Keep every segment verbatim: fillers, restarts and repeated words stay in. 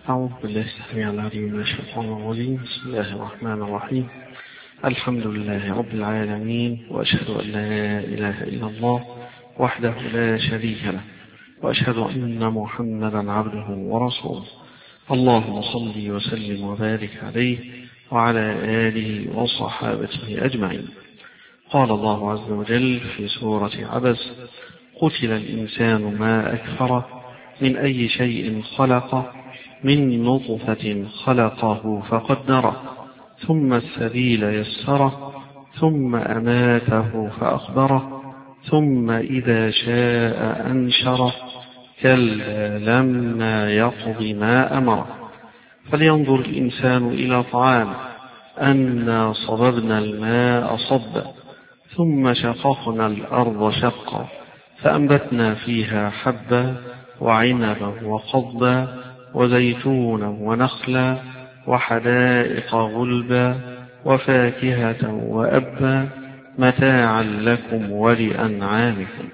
أعوذ بالله السميع العليم من الشيطان الرجيم. بسم الله الرحمن الرحيم. الحمد لله رب العالمين، وأشهد أن لا إله إلا الله وحده لا شريك له، وأشهد أن محمدا عبده ورسوله. اللهم صل وسلم وبارك عليه وعلى آله وصحابته أجمعين. قال الله عز وجل في سورة عبس: قتل الإنسان ما أكفره من أي شيء خلقه من نطفة خلقه فقدره ثم السبيل يسره ثم أماته فأخبره ثم إذا شاء أنشره كلا لما يقض ما أمره. فلينظر الإنسان إلى طعامه أنا صببنا الماء صبا ثم شققنا الأرض شقا فأنبتنا فيها حبا وعنبا وقضبا وزيتونا ونخلا وحدائق غلبا وفاكهة وأبا متاعا لكم ولأنعامكم.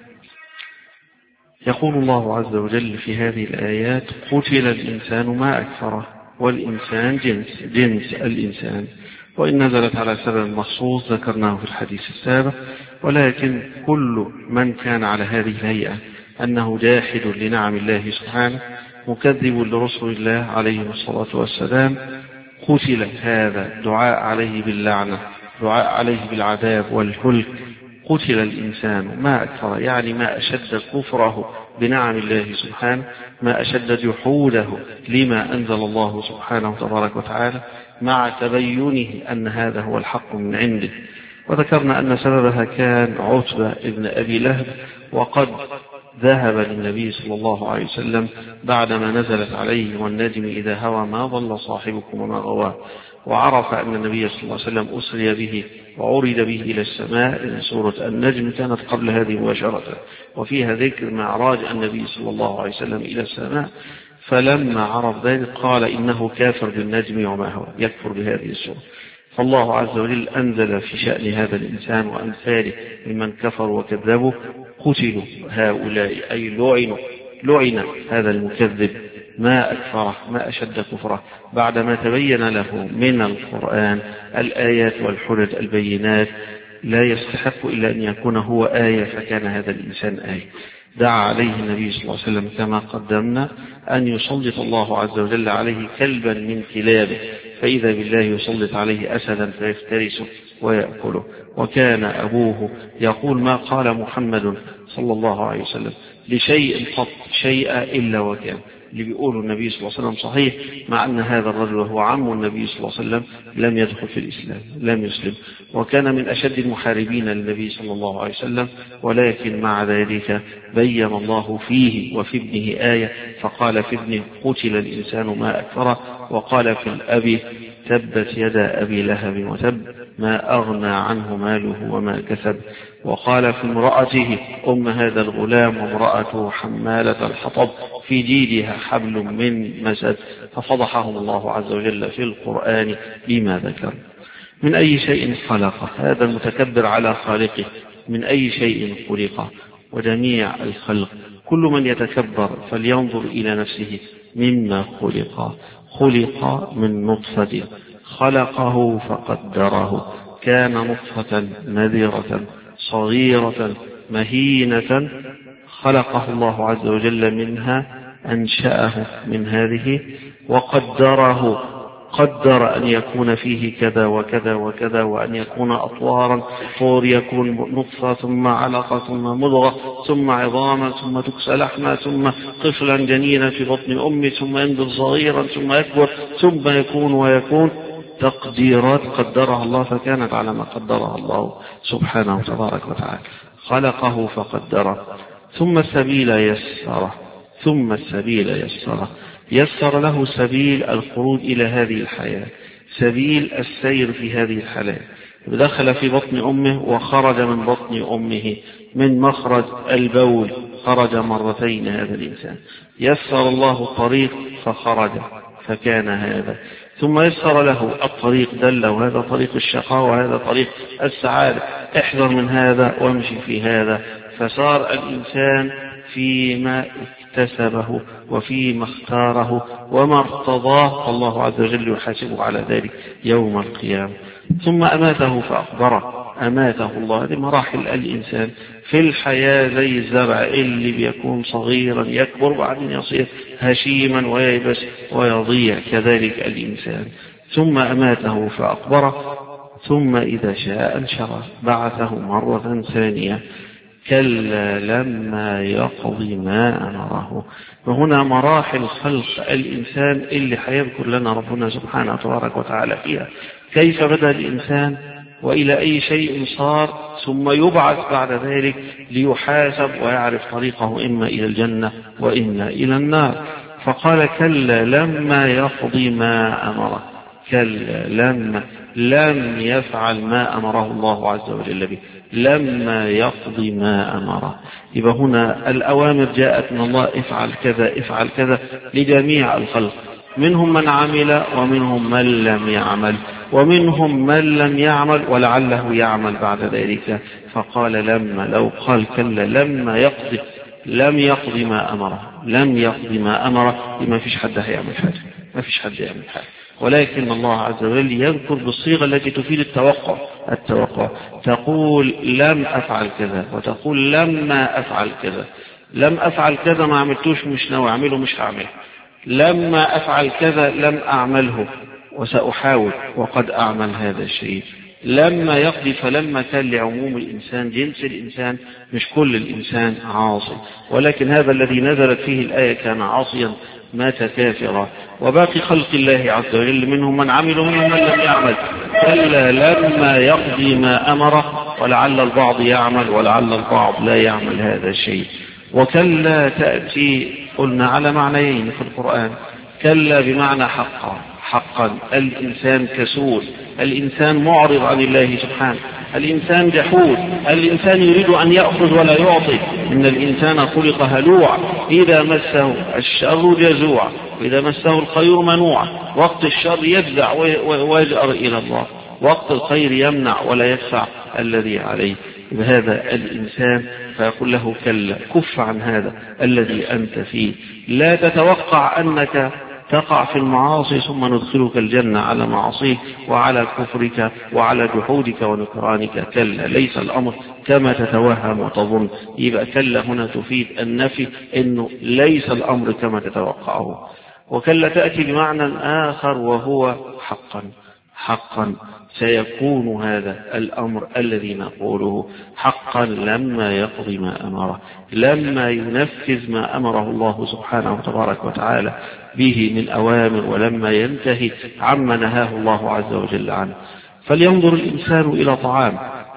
يقول الله عز وجل في هذه الآيات: قتل الإنسان ما أكفره. والإنسان جنس جنس الإنسان، وإن نزلت على سبب مخصوص ذكرناه في الحديث السابق، ولكن كل من كان على هذه الهيئة أنه جاحد لنعم الله سبحانه مكذب لرسل الله عليه الصلاة والسلام قتل. هذا دعاء عليه باللعنة، دعاء عليه بالعذاب والهلك. قتل الإنسان ما أكفر، يعني ما أشد كفره بنعم الله سبحانه، ما أشد جحوده لما أنزل الله سبحانه تبارك وتعالى، مع تبينه أن هذا هو الحق من عنده. وذكرنا أن سببها كان عتبة ابن أبي لهب، وقد ذهب للنبي صلى الله عليه وسلم بعدما نزلت عليه: والنجم إذا هوى ما ضل صاحبكم وما غوى. وعرف أن النبي صلى الله عليه وسلم أسري به وعرض به إلى السماء. إن سورة النجم كانت قبل هذه مباشرة، وفيها ذكر معراج النبي صلى الله عليه وسلم إلى السماء. فلما عرف ذلك قال: إنه كافر بالنجم وما هو، يكفر بهذه السورة. فالله عز وجل أنزل في شأن هذا الإنسان وأمثاله ممن كفروا وكذبوا: قتلوا هؤلاء، أي لعنوا، لعن هذا المكذب ما أكفره، ما أشد كفره، بعدما تبين له من القرآن الآيات والحجج البينات. لا يستحق إلا أن يكون هو آية، فكان هذا الإنسان آية. دعا عليه النبي صلى الله عليه وسلم كما قدمنا أن يسلط الله عز وجل عليه كلبا من كلابه، فإذا بالله يسلط عليه أسدا فيفترسه ويأكله. وكان أبوه يقول: ما قال محمد صلى الله عليه وسلم لشيء قط شيئا إلا وكان. اللي بيقوله النبي صلى الله عليه وسلم صحيح، مع أن هذا الرجل وهو عم النبي صلى الله عليه وسلم لم يدخل في الإسلام، لم يسلم، وكان من أشد المحاربين للنبي صلى الله عليه وسلم. ولكن مع ذلك بين الله فيه وفي ابنه آية، فقال في ابنه: قتل الإنسان ما أكفره. وقال في الأب: تبت يدا أبي لهب وتب ما أغنى عنه ماله وما كسب. وقال في امرأته أم هذا الغلام: وامرأته حمالة الحطب في جيدها حبل من مسد. ففضحهم الله عز وجل في القرآن بما ذكر. من أي شيء خلقه، هذا المتكبر على خالقه، من أي شيء خلقه. وجميع الخلق كل من يتكبر فلينظر إلى نفسه مما خلق. خلق من نطفة خلقه فقدره، كان نطفة نذرة صغيرة مهينة، خلقه الله عز وجل منها، أنشأه من هذه وقدره. قدر أن يكون فيه كذا وكذا وكذا، وأن يكون أطوارا، طور يكون نطفة ثم علقة ثم مضغة ثم عظاما ثم تكسى لحما ثم طفلا جنينا في بطن أمه ثم ينضج صغيرا ثم يكبر ثم يكون ويكون. تقديرات قدرها الله، فكانت على ما قدرها الله سبحانه تبارك وتعالى. خلقه فقدره ثم السبيل يسره، ثم السبيل يسره، يسر له سبيل الخروج إلى هذه الحياة، سبيل السير في هذه الحياة. دخل في بطن أمه وخرج من بطن أمه من مخرج البول، خرج مرتين هذا الإنسان. يسر الله الطريق فخرج فكان هذا، ثم يسر له الطريق دل، وهذا طريق الشقاء وهذا طريق السعادة، احذر من هذا وامشي في هذا. فصار الإنسان فيما اكتسبه وفيما اختاره وما ارتضاه، الله عز وجل يحاسبه على ذلك يوم القيامة. ثم أماته فأقبره، أماته الله. هذه مراحل الإنسان في الحياة زي الزرع اللي بيكون صغيرا يكبر بعدين يصير هشيما وييبس ويضيع، كذلك الإنسان. ثم أماته فأقبره ثم إذا شاء أنشره، بعثه مرة ثانية. كلا لما يقضي ما أمره. وهنا مراحل خلق الإنسان اللي حيذكر لنا ربنا سبحانه وتبارك وتعالى فيها كيف بدأ الإنسان وإلى أي شيء صار، ثم يبعث بعد ذلك ليحاسب ويعرف طريقه إما إلى الجنة وإما إلى النار. فقال كلا لما يقضي ما أمره. كلا لما لم يفعل ما أمره الله عز وجل به، لما يقضي ما أمره. يبقى هنا الأوامر جاءت من الله، افعل كذا افعل كذا لجميع الخلق، منهم من عمل ومنهم من لم يعمل، ومنهم من لم يعمل ولعله يعمل بعد ذلك. فقال لما، لو قال كلا لما يقضي، لم يقضي ما أمره، لم يقضي ما أمره، ما فيش حد هيعمل حاجة، ما فيش حد يعمل حاجة. ولكن الله عز وجل يذكر بالصيغة التي تفيد التوقع. التوقع تقول لم أفعل كذا، وتقول لما أفعل كذا. لم أفعل كذا ما عملتوش، مش ناوي أعمله، مش هعمله. لما أفعل كذا لم أعمله وسأحاول وقد أعمل هذا الشيء. لما يقضي، فلما كان لعموم الإنسان، جنس الإنسان، مش كل الإنسان عاصي، ولكن هذا الذي نزلت فيه الآية كان عاصيا مات كافرا. وباقي خلق الله عز وجل منهم من عمل ومنهم من لم يعمل. كلا لما يقضي ما أمره، ولعل البعض يعمل ولعل البعض لا يعمل هذا الشيء. وكلا تأتي قلنا على معنيين في القرآن. كلا بمعنى حقا، حقا الإنسان كسول، الإنسان معرض عن الله سبحانه، الإنسان جحود، الإنسان يريد أن يأخذ ولا يعطي. إن الإنسان خلق هلوعا، إذا مسه الشر جزوعا، وإذا مسه الخير منوعا. وقت الشر يجزع ويجأر إلى الله، وقت الخير يمنع ولا يدفع الذي عليه. بهذا الإنسان فيقول له كلا، كف عن هذا الذي أنت فيه. لا تتوقع أنك تقع في المعاصي ثم ندخلك الجنة على معاصيك وعلى كفرك وعلى جحودك ونكرانك. كلا، ليس الأمر كما تتوهم وتظن. يبقى كلا هنا تفيد النفي، إنه ليس الأمر كما تتوقعه. وكلا تأتي بمعنى آخر وهو حقا، حقا سيكون هذا الأمر الذي نقوله حقا لما يقضي ما أمره، لما ينفذ ما أمره الله سبحانه وتبارك وتعالى به من أوامر، ولما ينتهي عما نهاه الله عز وجل عنه. فلينظر الإنسان إلى طعام.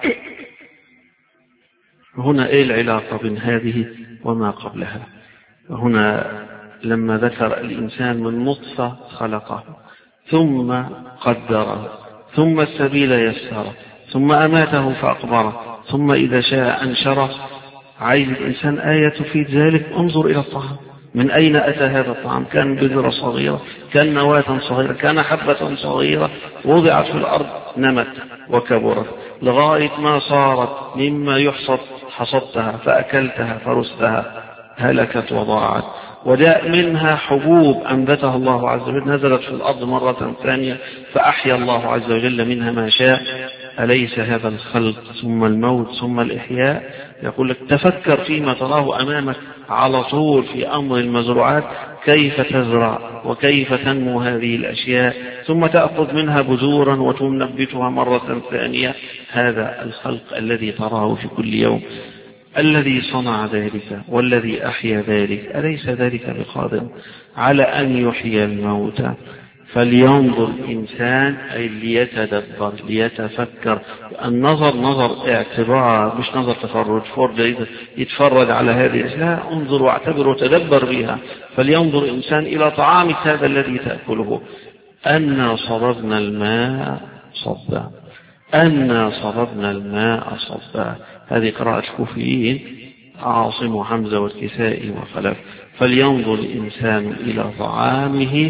هنا إيه العلاقة بين هذه وما قبلها؟ هنا لما ذكر الإنسان من نطفة خلقه، ثم قدره، ثم السبيل يسره، ثم أماته فأقبره، ثم إذا شاء أنشره. عايز الإنسان آية تفيد ذلك، انظر إلى الطعام. من أين أتى هذا الطعام؟ كان بذرة صغيرة، كان نواة صغيرة، كان حبة صغيرة وضعت في الأرض، نمت وكبرت لغاية ما صارت مما يحصد، حصدتها فأكلتها فرستها، هلكت وضاعت. وجاء منها حبوب أنبتها الله عز وجل، نزلت في الأرض مرة ثانية فأحيا الله عز وجل منها ما شاء. أليس هذا الخلق ثم الموت ثم الإحياء؟ يقول لك تفكر فيما تراه أمامك على طول في أمر المزروعات، كيف تزرع وكيف تنمو هذه الأشياء، ثم تأخذ منها بذورا وتنبتها مرة ثانية. هذا الخلق الذي تراه في كل يوم، الذي صنع ذلك والذي أحيا ذلك، أليس ذلك بقادر على أن يحيي الموتى؟ فلينظر الإنسان، أي ليتدبر ليتفكر. النظر نظر اعتبار، مش نظر تفرج، فرجة يتفرج على هذه، لا، انظر واعتبر وتدبر بها. فلينظر الإنسان إلى طعامك هذا الذي تأكله. أنا صببنا الماء صبا، أنا صببنا الماء صبا. هذه قراءة الكوفيين، عاصم وحمزة والكسائي وخلف. فلينظر الإنسان إلى طعامه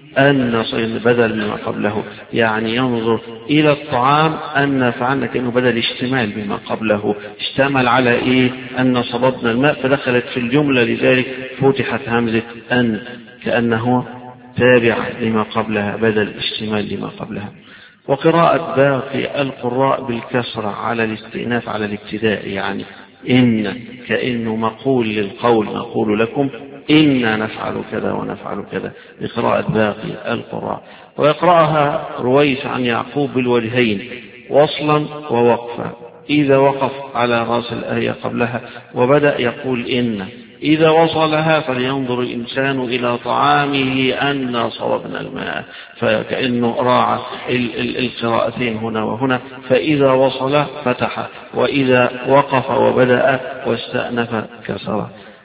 أن بدل ما قبله، يعني ينظر إلى الطعام أن فعلنا كأنه بدل اشتمال بما قبله، اشتمل على إيه؟ أن صببنا الماء فدخلت في الجملة، لذلك فتحت همزة أن كأنه تابع لما قبلها بدل اشتمال لما قبلها. وقراءة باقي القراء بالكسرة على الاستئناف على الابتداء، يعني إن كأنه مقول للقول، نقول لكم إنا نفعل كذا ونفعل كذا، بقراءة باقي القراء. ويقرأها رويس عن يعقوب بالوجهين وصلا ووقفا، إذا وقف على رأس الآية قبلها وبدأ يقول إن، إذا وصلها فلينظر الإنسان إلى طعامه أنا صببنا الماء، فكأنه راعى القراءتين هنا وهنا، فإذا وصل فتح، وإذا وقف وبدأ واستأنف كسر.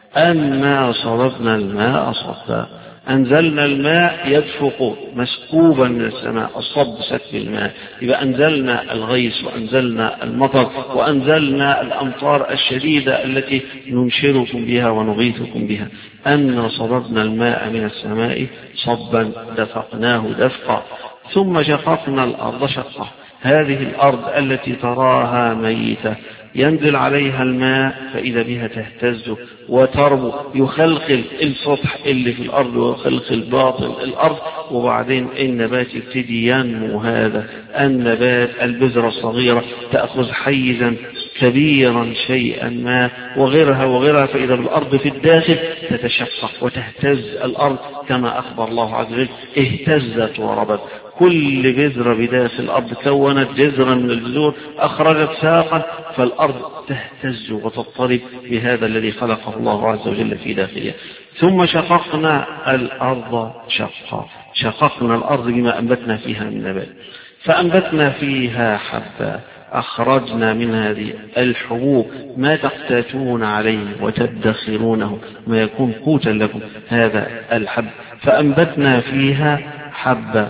أنا صببنا الماء صبا، أنزلنا الماء يدفق مسكوبا من السماء، الصب سكب الماء، يبقى أنزلنا الغيث وأنزلنا المطر وأنزلنا الأمطار الشديدة التي ننشركم بها ونغيثكم بها. أن صببنا الماء من السماء صبا دفقناه دفقا، ثم شققنا الأرض شقا. هذه الأرض التي تراها ميتة ينزل عليها الماء فإذا بها تهتز وتربو، يخلخل السطح اللي في الأرض ويخلخل باطن الأرض، وبعدين النبات يبتدي ينمو. هذا النبات البذرة الصغيرة تأخذ حيزا كبيرا شيئا ما وغيرها وغيرها، فإذا بالأرض في الداخل تتشقق وتهتز الأرض كما أخبر الله عز وجل اهتزت وربت. كل بذرة بداخل الأرض كونت جذرا من الجذور أخرجت ساقا، فالأرض تهتز وتضطرب بهذا الذي خلقه الله عز وجل في داخلها. ثم شققنا الأرض شقا، شققنا الأرض بما أنبتنا فيها من نبات، فأنبتنا فيها حبا، أخرجنا من هذه الحبوب ما تقتاتون عليه وتدخرونه، ما يكون قوتا لكم، هذا الحب. فأنبتنا فيها حبا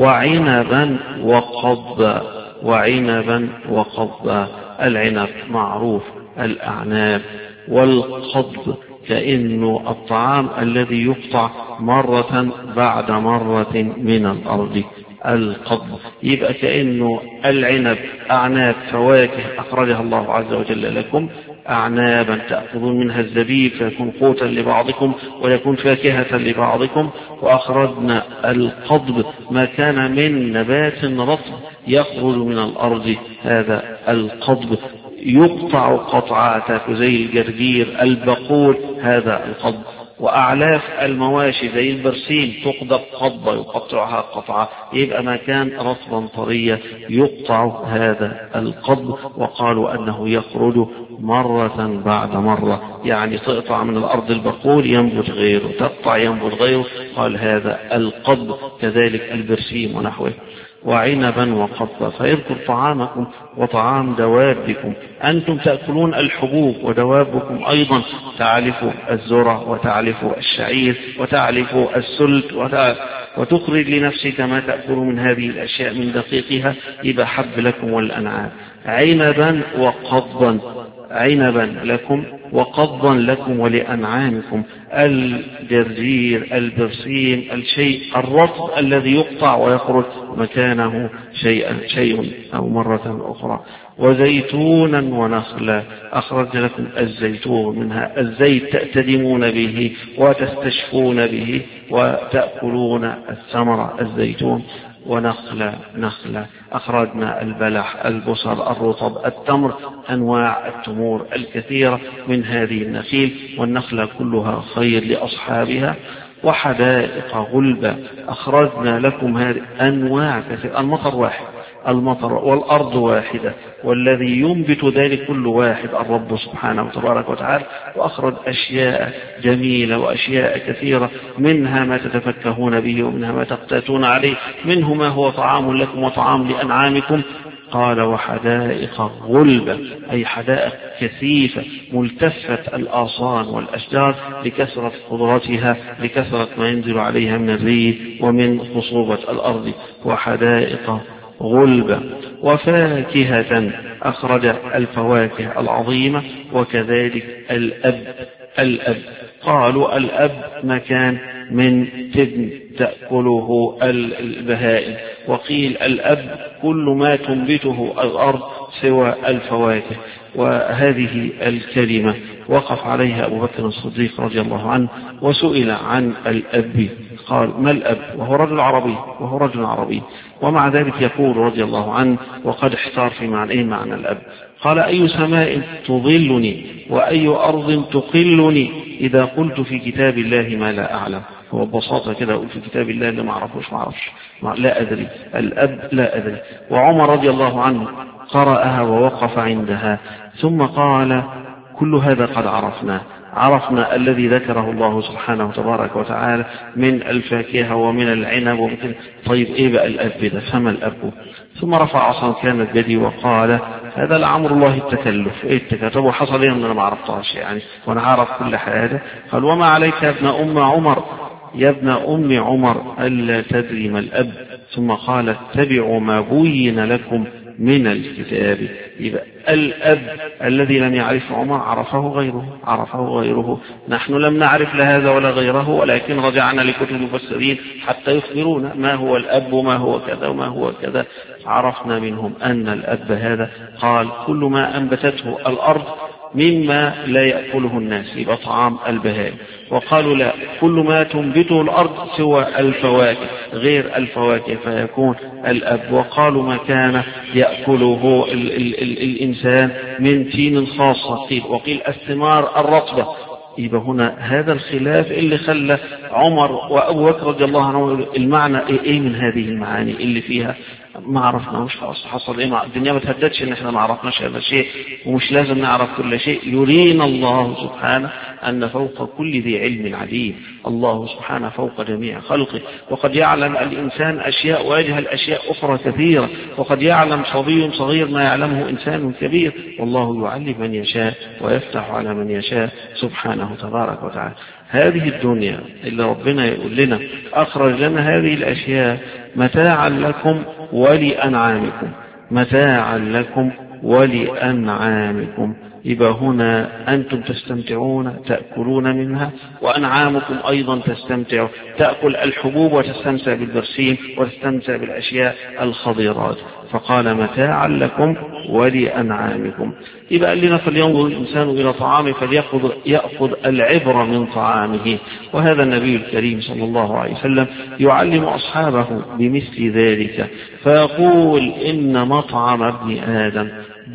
وعنبا وقضبا، وعنبا وقضبا. العنب معروف الأعناب، والقضب كأنه الطعام الذي يقطع مرة بعد مرة من الأرض، القضب. يبقى كأنه العنب أعناب فواكه أخرجها الله عز وجل لكم، أعنابا تأخذون منها الزبيب فيكون قوتا لبعضكم ويكون فاكهة لبعضكم. وأخرجنا القضب ما كان من نبات رطب يخرج من الأرض، هذا القضب يقطع قطعات زي الجرجير البقول، هذا القضب. وأعلاف المواشي زي البرسيم تقضب قضبة يقطعها قطعة، يبقى ما كان رطبا طريا يقطع، هذا القضب. وقالوا أنه يخرج مرة بعد مرة، يعني تقطع من الأرض البقول ينبت غيره، تقطع ينبت غيره، قال هذا القضب. كذلك البرسيم ونحوه. وعنبا وقضبا، فيذكر طعامكم وطعام دوابكم. أنتم تأكلون الحبوب ودوابكم أيضا تعلف الذرة وتعلف الشعير وتعلف السلت وتخرج لنفسك ما تأكل من هذه الأشياء من دقيقها، يبقى حب لكم والأنعام. عنبا وقضبا، عنبا لكم وقضبا لكم ولأنعامكم. الجرجير البرسيم الشيء الرطب الذي يقطع ويخرج مكانه شيئا شيء أو مرة أخرى. وزيتونا ونخلا، أخرج لكم الزيتون منها الزيت تأتدمون به وتستشفون به وتأكلون الثمرة الزيتون. ونخلا، نخلا أخرجنا البلح البصر الرطب التمر، أنواع التمور الكثيرة من هذه النخيل، والنخلة كلها خير لأصحابها. وحدائق غلبا، أخرجنا لكم هذه أنواع كثيرة. المطر واحد، المطر والأرض واحدة، والذي ينبت ذلك كل واحد الرب سبحانه وتبارك وتعالى. وأخرج أشياء جميلة وأشياء كثيرة، منها ما تتفكهون به ومنها ما تقتاتون عليه، منه ما هو طعام لكم وطعام لأنعامكم. قال وحدائق غلبة، أي حدائق كثيفة ملتفة الآصان والأشجار لكثرة خضرتها، لكثرة ما ينزل عليها من الريح ومن خصوبة الأرض. وحدائق غلبة. وفاكهة، أخرج الفواكه العظيمة. وكذلك الأب، الأب قالوا الأب مكان من تبن تأكله البهائم. وقيل الأب كل ما تنبته الأرض سوى الفواكه. وهذه الكلمة وقف عليها أبو بكر الصديق رضي الله عنه وسئل عن الأب قال ما الأب؟ وهو رجل عربي وهو رجل عربي ومع ذلك يقول رضي الله عنه وقد احتار في معنى إيه معنى الأب. قال أي سماء تظلني وأي أرض تقلني إذا قلت في كتاب الله ما لا أعلم. هو ببساطة كده أقول في كتاب الله اللي ما أعرفوش ما أعرفش لا أدري. الأب لا أدري. وعمر رضي الله عنه قرأها ووقف عندها ثم قال كل هذا قد عرفنا عرفنا الذي ذكره الله سبحانه تبارك وتعالى من الفاكهة ومن العنب ومن طيب إيه بقى الأب ده؟ فما الأب؟ ثم رفع عصا كانت بيدي وقال هذا لعمر الله التكلف. إيه التكلف؟ وحصل إيه أن أنا ما عرفتهاش يعني وأنا عارف كل حاجة. قال وما عليك يا ابن أم عمر يا ابن أم عمر ألا تدري ما الأب؟ ثم قال اتبعوا ما بين لكم من الكتاب. يبقى الأب الذي لم يعرف عمر عرفه غيره عرفه غيره. نحن لم نعرف لهذا ولا غيره ولكن رجعنا لكتب المفسرين حتى يخبرونا ما هو الأب وما هو كذا وما هو كذا. عرفنا منهم أن الأب هذا قال كل ما أنبتته الأرض مما لا يأكله الناس يبقى طعام البهائم. وقالوا لا كل ما تنبته الأرض سوى الفواكه غير الفواكه فيكون الأب. وقالوا ما كان يأكله ال ال ال الإنسان من تين خاصة قيل وقيل الثمار الرطبة. يبقى هنا هذا الخلاف اللي خلى عمر وأبو بكر رضي الله عنه المعنى إيه من هذه المعاني اللي فيها ما عرفناش حصل إيه. الدنيا ما تهددش إن إحنا ما عرفناش هذا الشيء ومش لازم نعرف كل شيء. يرينا الله سبحانه أن فوق كل ذي علم عليم. الله سبحانه فوق جميع خلقه وقد يعلم الإنسان أشياء ويجهل أشياء أخرى كثيرة وقد يعلم صبي صغير ما يعلمه إنسان كبير. والله يعلم من يشاء ويفتح على من يشاء سبحانه تبارك وتعالى. هذه الدنيا اللي ربنا يقول لنا أخرج لنا هذه الأشياء متاعا لكم ولأنعامكم متاعا لكم ولأنعامكم. يبقى هنا أنتم تستمتعون تأكلون منها وأنعامكم أيضا تستمتع تأكل الحبوب وتستمتع بالبرسيم وتستمتع بالأشياء الخضيرات. فقال متاعا لكم ولأنعامكم. يبقى لنا فلينظر الإنسان إلى طعامه فليأخذ يأخذ العبرة من طعامه. وهذا النبي الكريم صلى الله عليه وسلم يعلم أصحابه بمثل ذلك فيقول إن مطعم ابن آدم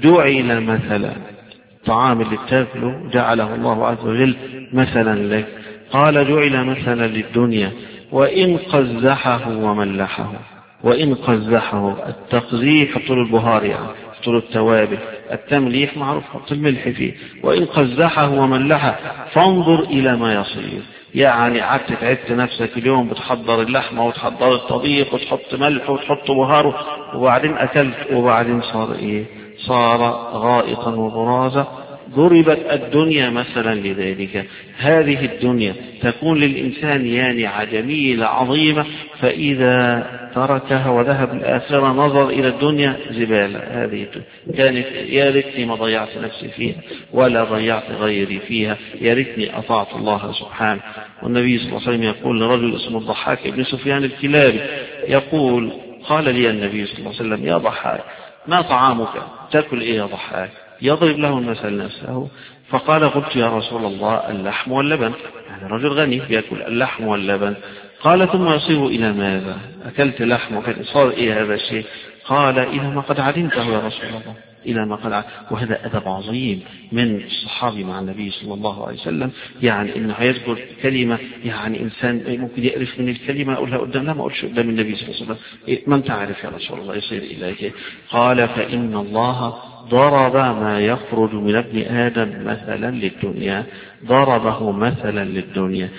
جعل مثلا. الطعام اللي بتاكله جعله الله عز وجل مثلا لك. قال جعل مثلا للدنيا وإن قزحه وملحه. وإن قزحه التقزيح حط له البهار يعني حط له التوابل. التمليح معروف حط الملح فيه. وإن قزحه وملحه فانظر إلى ما يصير. يعني قعدت تعبت نفسك اليوم بتحضر اللحمة وتحضر الطبيخ وتحط ملح وتحط بهار وبعدين أكلت وبعدين صار إيه صار غائطا وبرازا. ضربت الدنيا مثلا لذلك. هذه الدنيا تكون للإنسان يانعة جميلة عظيمة فإذا تركها وذهب الآخرة نظر إلى الدنيا زبالة. هذه كانت يا ريتني ما ضيعت نفسي فيها ولا ضيعت غيري فيها يا ريتني أطعت الله سبحانه. والنبي صلى الله عليه وسلم يقول لرجل اسمه الضحاك ابن سفيان الكلابي يقول قال لي النبي صلى الله عليه وسلم يا ضحاك ما طعامك تأكل إيه يا ضحاك؟ يضرب له المثل نفسه. فقال قلت يا رسول الله اللحم واللبن. يعني رجل غني يأكل اللحم واللبن. قال ثم يصير إلى ماذا؟ أكلت لحم وكذا صار إيه هذا الشيء؟ قال إلى ما قد علمته يا رسول الله إلى ما قد علمته. وهذا أدب عظيم من الصحابي مع النبي صلى الله عليه وسلم. يعني إنه هيذكر كلمة يعني إنسان ممكن يقرف من الكلمة أقولها قدام لا ما أقولش قدام النبي صلى الله عليه وسلم إيه ما أنت عارف يا رسول الله يصير إليك. قال فإن الله ضرب ما يخرج من ابن آدم مثلا للدنيا. ضربه مثلا للدنيا.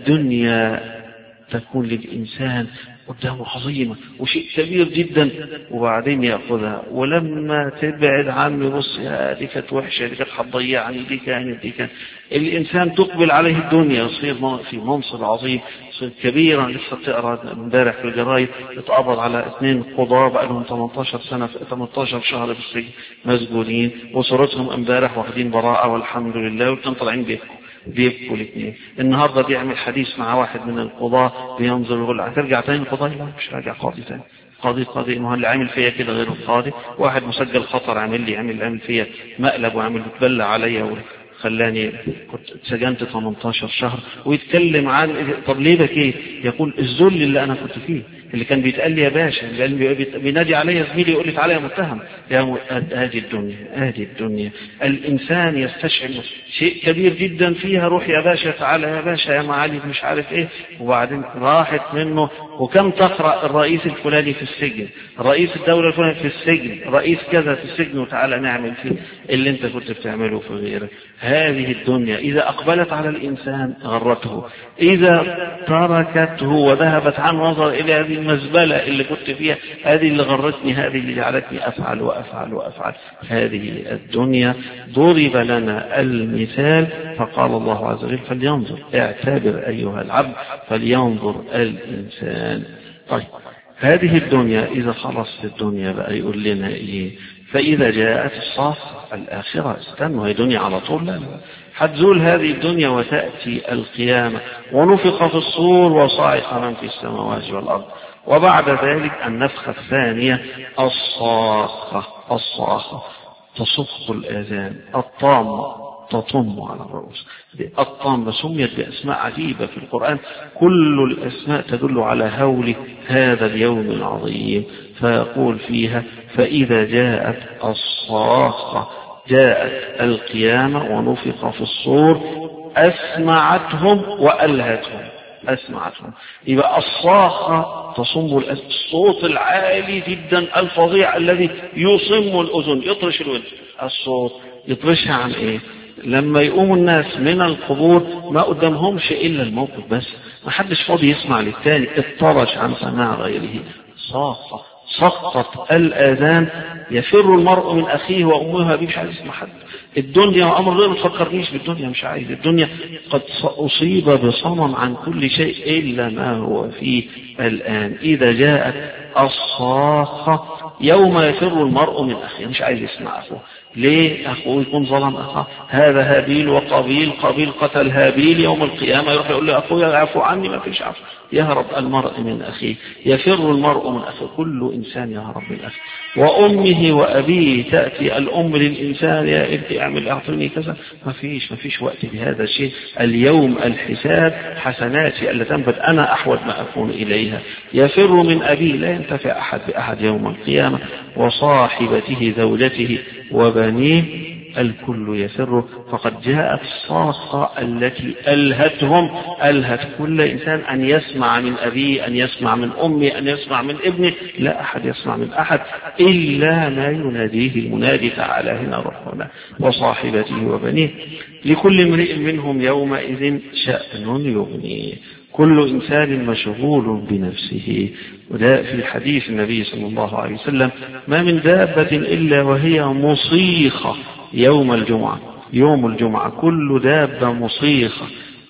الدنيا تكون للإنسان قدامه عظيمة وشيء كبير جدا وبعدين يأخذها ولما تبعد عنه بص يا دي كانت وحشة دي كانت هتضيعني دي كانت دي كانت. الإنسان تقبل عليه الدنيا يصير في منصب عظيم يصير كبيرا. لسه تقرأ امبارح في الجرايد اتقبض على اثنين قضاة بقى لهم ثمانية عشر سنة ثمانية عشر شهر في السجن مسجونين وصورتهم امبارح واخدين براءة والحمد لله وكانوا طالعين بيحكوا بيبكوا الاثنين. النهارده بيعمل حديث مع واحد من القضاة بينظر يقول هترجع تاني القضاء؟ لا مش راجع قاضي تاني. قاضي قاضي ما هو اللي عامل فيا كده غير القاضي. واحد مسجل خطر عامل لي عامل عامل فيا مقلب وعامل بتبلع عليا خلاني كنت سجنت ثمانية عشر شهر، ويتكلم عن طب ليه بكيت؟ يقول الذل اللي انا كنت فيه، اللي كان بيتقال لي يا باشا، اللي بينادي عليا زميلي يقول لي تعالى يا متهم. يا هذه الدنيا هذه الدنيا الانسان يستشعر شيء كبير جدا فيها، روح يا باشا تعالى يا باشا يا معالي مش عارف ايه، وبعدين راحت منه. وكم تقرأ الرئيس الفلاني في السجن، رئيس الدولة الفلاني في السجن، رئيس كذا في السجن، وتعالى نعمل فيه اللي انت كنت بتعمله في غيرك. هذه الدنيا إذا أقبلت على الإنسان غرته، إذا تركته وذهبت عن نظر إلى هذه المزبلة اللي كنت فيها، هذه اللي غرتني، هذه اللي جعلتني أفعل وأفعل وأفعل. هذه الدنيا ضرب لنا المثال فقال الله عز وجل فلينظر، اعتبر أيها العبد فلينظر الإنسان. طيب هذه الدنيا إذا خلصت الدنيا بقى يقول لنا إيه؟ فإذا جاءت الصاخة الآخرة، استنوا هي دنيا على طول؟ لا، حتزول هذه الدنيا وتأتي القيامة ونفخ في الصور وصعق من في السماوات والأرض، وبعد ذلك النفخة الثانية الصاخة. الصاخة تصخ الآذان، الطامة تطم على الرؤوس. الطامة سميت بأسماء عجيبة في القرآن، كل الأسماء تدل على هول هذا اليوم العظيم. فيقول فيها فإذا جاءت الصاخة، جاءت القيامة ونفخ في الصور، أسمعتهم وألهتهم. أسمعتهم يبقى الصاخة تصم الصوت العالي جدا الفظيع الذي يصم الأذن، يطرش الودن. الصوت يطرشها عن إيه؟ لما يقوم الناس من القبور ما قدامهمش إلا الموقف بس، ما حدش فاضي يسمع للتاني، اطرش عن سماع غيره. صاخة سقط الآذان، يفر المرء من أخيه وأمه أبيه، مش عايز يسمع حد. الدنيا وأمر الله ما تفكرنيش بالدنيا، مش عايز الدنيا، قد أصيب بصمم عن كل شيء إلا ما هو فيه الآن. إذا جاءت الصاخة يوم يفر المرء من أخيه، مش عايز يسمع أخوه. ليه؟ أخوه يكون ظلم أخاه، هذا هابيل وقابيل، قابيل قتل هابيل، يوم القيامة يروح يقول له أخويا يعفو عني، ما فيش عفو. يهرب المرء من أخيه، يفر المرء من أخيه، كل إنسان يهرب من أخيه. وأمه وأبيه، تأتي الأم للإنسان يا ابني اعمل أعطيني كذا، ما فيش ما فيش وقت بهذا الشيء. اليوم الحساب حسناتي التي تنفذ أنا أحوج ما أكون إليها. يفر من أبيه، لا ينتفع أحد بأحد يوم القيامة. وصاحبته زوجته وبنيه، الكل يفر. فقد جاءت الصاخة التي ألهتهم، ألهت كل إنسان أن يسمع من أبيه، أن يسمع من أمه، أن يسمع من ابنه، لا أحد يسمع من أحد إلا ما يناديه المنادي تعالى هنا ربنا. وصاحبته وبنيه، لكل امرئ منهم يومئذ شأن يغنيه، كل إنسان مشغول بنفسه. وده في حديث النبي صلى الله عليه وسلم ما من دابة إلا وهي مصيخة يوم الجمعة. يوم الجمعة كل دابة مصيخة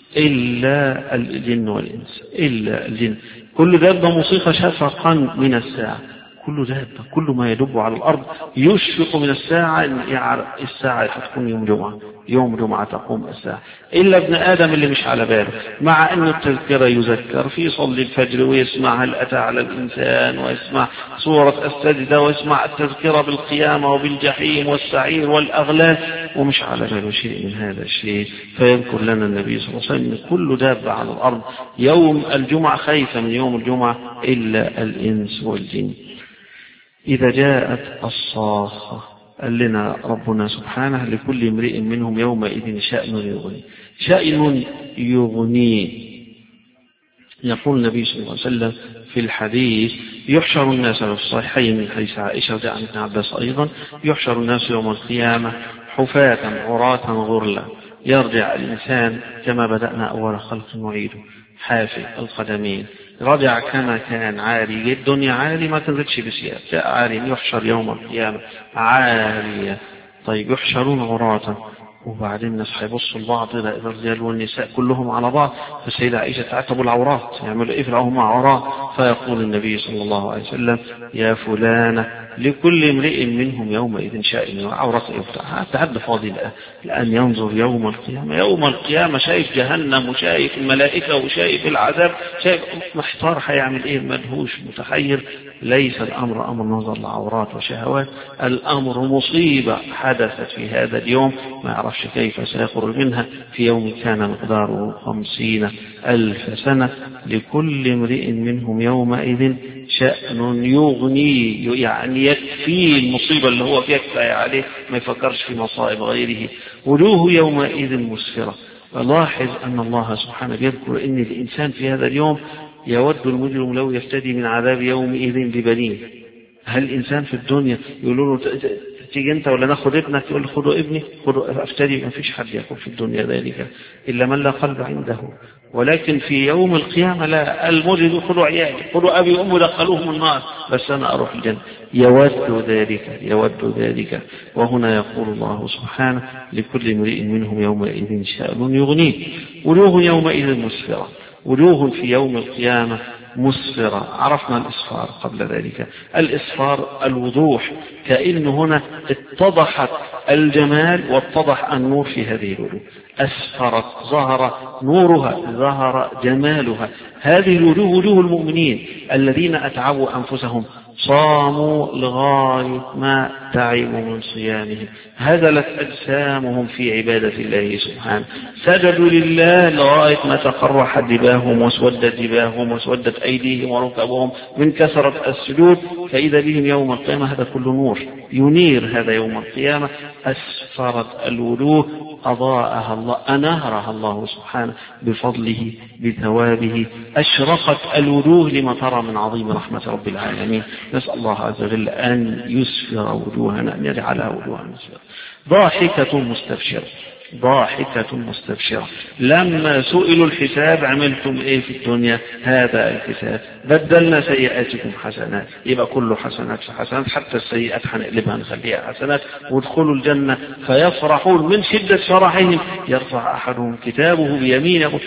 إلا الجن والإنس، إلا الجن، كل دابة مصيخة شفقا من الساعة. كل دابة، كل ما يدب على الأرض يشفق من الساعة، الساعة هتكون يوم جمعة، يوم جمعة تقوم الساعة، إلا ابن آدم اللي مش على باله، مع أن التذكرة يذكر في صلي الفجر ويسمع هل أتى على الإنسان، ويسمع سورة السجدة، ويسمع التذكرة بالقيامة وبالجحيم والسعير والأغلال، ومش على باله شيء من هذا الشيء. فيذكر لنا النبي صلى الله عليه وسلم كل دابة على الأرض يوم الجمعة خايفة من يوم الجمعة إلا الإنس والجن. إذا جاءت الصاخة، قال لنا ربنا سبحانه لكل امرئ منهم يومئذ شأن يغني. شأن يغني، يقول النبي صلى الله عليه وسلم في الحديث يحشر الناس في الصحيحين من حديث عائشة وجاء عن ابن عباس أيضا، يحشر الناس يوم القيامة حفاة عراة غرلا، يرجع الإنسان كما بدأنا أول خلق نعيده، حافي القدمين، رجع كما كان عاري، الدنيا عاري ما تنزلش بسيئة، جاء عاري. يحشر يوم القيامة عارية. طيب يحشرون عراة، وبعدين الناس هيبصوا لبعض الرجال والنساء كلهم على بعض، فالسيدة عائشة تعتبوا العورات، يعملوا ايه في العورات؟ عراة. فيقول النبي صلى الله عليه وسلم يا فلانة لكل امرئ منهم يومئذ شأن عورته يفتح. حتى حد فاضي لأن ينظر يوم القيامة. يوم القيامة شايف جهنم وشايف الملائكة وشايف العذاب، شايف محتار هيعمل ايه، مدهوش متحير. ليس الأمر أمر نظر لعورات وشهوات، الأمر مصيبة حدثت في هذا اليوم ما يعرفش كيف سيخرج منها، في يوم كان مقداره خمسين ألف سنة. لكل امرئ منهم يومئذ شأن يغني، يعني يكفي المصيبة اللي هو فيها كفاية عليه، ما يفكرش في مصائب غيره. وجوه يومئذ مسفرة. لاحظ أن الله سبحانه يذكر أن الإنسان في هذا اليوم يود المجرم لو يفتدي من عذاب يومئذ ببنيه. هل الإنسان في الدنيا يقولوا له تيجي أنت ولا ناخد ابنك، يقول له خدوا ابني خدوا أفتدي؟ ما فيش حد يقول في الدنيا ذلك إلا من لا قلب عنده. ولكن في يوم القيامة لا، المجرم خدوا عيالي خدوا أبي وأمي دخلوهم النار بس أنا أروح الجنة. يود ذلك يود ذلك. وهنا يقول الله سبحانه لكل امرئ منهم يومئذ شأن يغنيه. وجوه يومئذ مسفرة. وجوه في يوم القيامة مسفرة. عرفنا الإصفار قبل ذلك. الإصفار الوضوح، كأن هنا اتضحت الجمال واتضح النور في هذه الوجوه. أسفرت، ظهر نورها، ظهر جمالها. هذه الوجوه وجوه المؤمنين الذين أتعبوا أنفسهم، صاموا لغاية ما تعبوا من صيامهم، هزلت أجسامهم في عبادة الله سبحانه، سجدوا لله لغاية ما تقرحت جباههم واسودت جباههم واسودت أيديهم وركبهم من كثرة السجود. فإذا بهم يوم القيامة هذا كل نور ينير هذا يوم القيامة. أسفرت الوجوه، أضاءها الله، أنهرها الله سبحانه بفضله بثوابه. أشرقت الوجوه لما ترى من عظيم رحمة رب العالمين. نسأل الله عز وجل أن يسفر وجوهنا، أن يجعلها وجوهنا مسفرة. ضاحكة مستبشرة. ضاحكة مستبشرة. لما سئلوا الحساب عملتم ايه في الدنيا؟ هذا الحساب، بدلنا سيئاتكم حسنات. يبقى كله حسنات في حسنات، حتى السيئات هنقلبها نخليها حسنات. وادخلوا الجنة فيفرحون من شدة فرحهم. يرفع أحدهم كتابه بيمينه،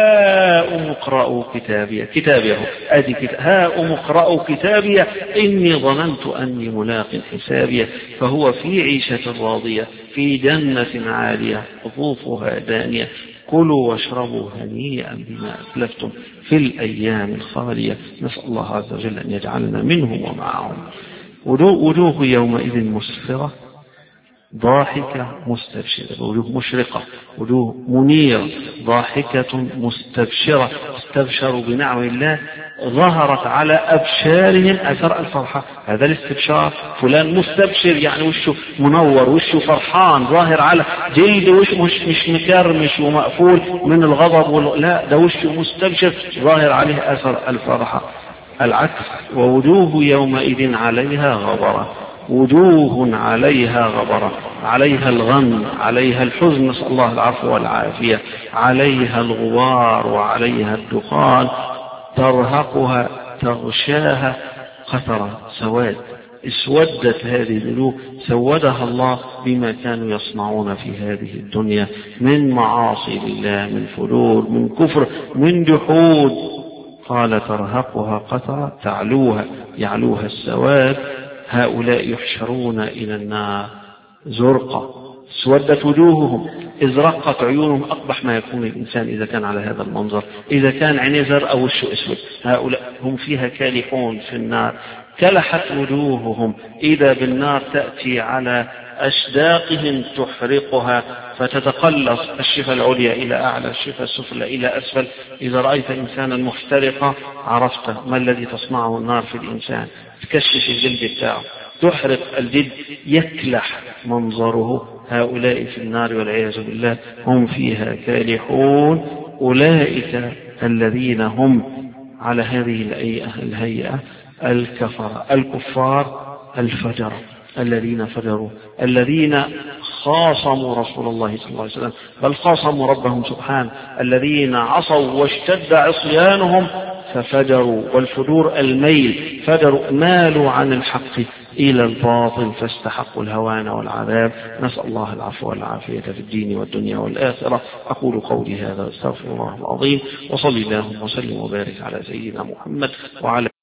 هاؤم اقرأوا كتابي كتابيه ادي كتاب هاؤم اقرأوا كتابي إني ظننت أني ملاق حسابي. فهو في عيشة راضية في جنة عالية قطوفها دانية. كلوا واشربوا هنيئا بما أسلفتم في الأيام الخالية. نسأل الله عز وجل أن يجعلنا منهم ومعهم. وجوه يومئذ مسفرة، ضاحكة مستبشرة. وجوه مشرقة، وجوه منيرة، ضاحكة مستبشرة. استبشروا بنعم الله، ظهرت على أبشارهم أثر الفرحة. هذا الاستبشار، فلان مستبشر يعني وشه منور، وشه فرحان، ظاهر على جلد وش مش, مش مكرمش ومقفول من الغضب، لا ده وشه مستبشر ظاهر عليه أثر الفرحة. العكس، ووجوه يومئذ عليها غبرة. وجوه عليها غبرة، عليها الغم، عليها الحزن، نسأل الله العفو والعافية، عليها الغبار وعليها الدخان، ترهقها تغشاها قترة، سواد. اسودت هذه الوجوه، سودها الله بما كانوا يصنعون في هذه الدنيا من معاصي لله، من فجور، من كفر، من جحود. قال ترهقها قترة، تعلوها يعلوها السواد. هؤلاء يحشرون إلى النار زرقا، سودت وجوههم، ازرقت عيونهم. أقبح ما يكون الإنسان إذا كان على هذا المنظر، إذا كان عينيه زرقاء أو وشه أسود. هؤلاء هم فيها كالحون في النار. كلحت وجوههم، إذا بالنار تأتي على أشداقهم تحرقها، فتتقلص الشفة العليا إلى أعلى، الشفة السفلى إلى أسفل. إذا رأيت إنسانا محترقا عرفت ما الذي تصنعه النار في الإنسان. تكشف الجلد بتاعه، تحرق الجلد، يكلح منظره. هؤلاء في النار والعياذ بالله هم فيها كالحون. أولئك الذين هم على هذه الهيئة الكفر الكفار الفجر، الذين فجروا، الذين خاصموا رسول الله صلى الله عليه وسلم، بل خاصموا ربهم سبحانه، الذين عصوا واشتد عصيانهم ففجروا. والفجور الميل، فجروا مالوا عن الحق إلى الباطل فاستحقوا الهوان والعذاب. نسأل الله العفو والعافية في الدين والدنيا والآخرة. أقول قولي هذا، استغفر الله العظيم، وصلي اللهم وسلم وبارك على سيدنا محمد وعلى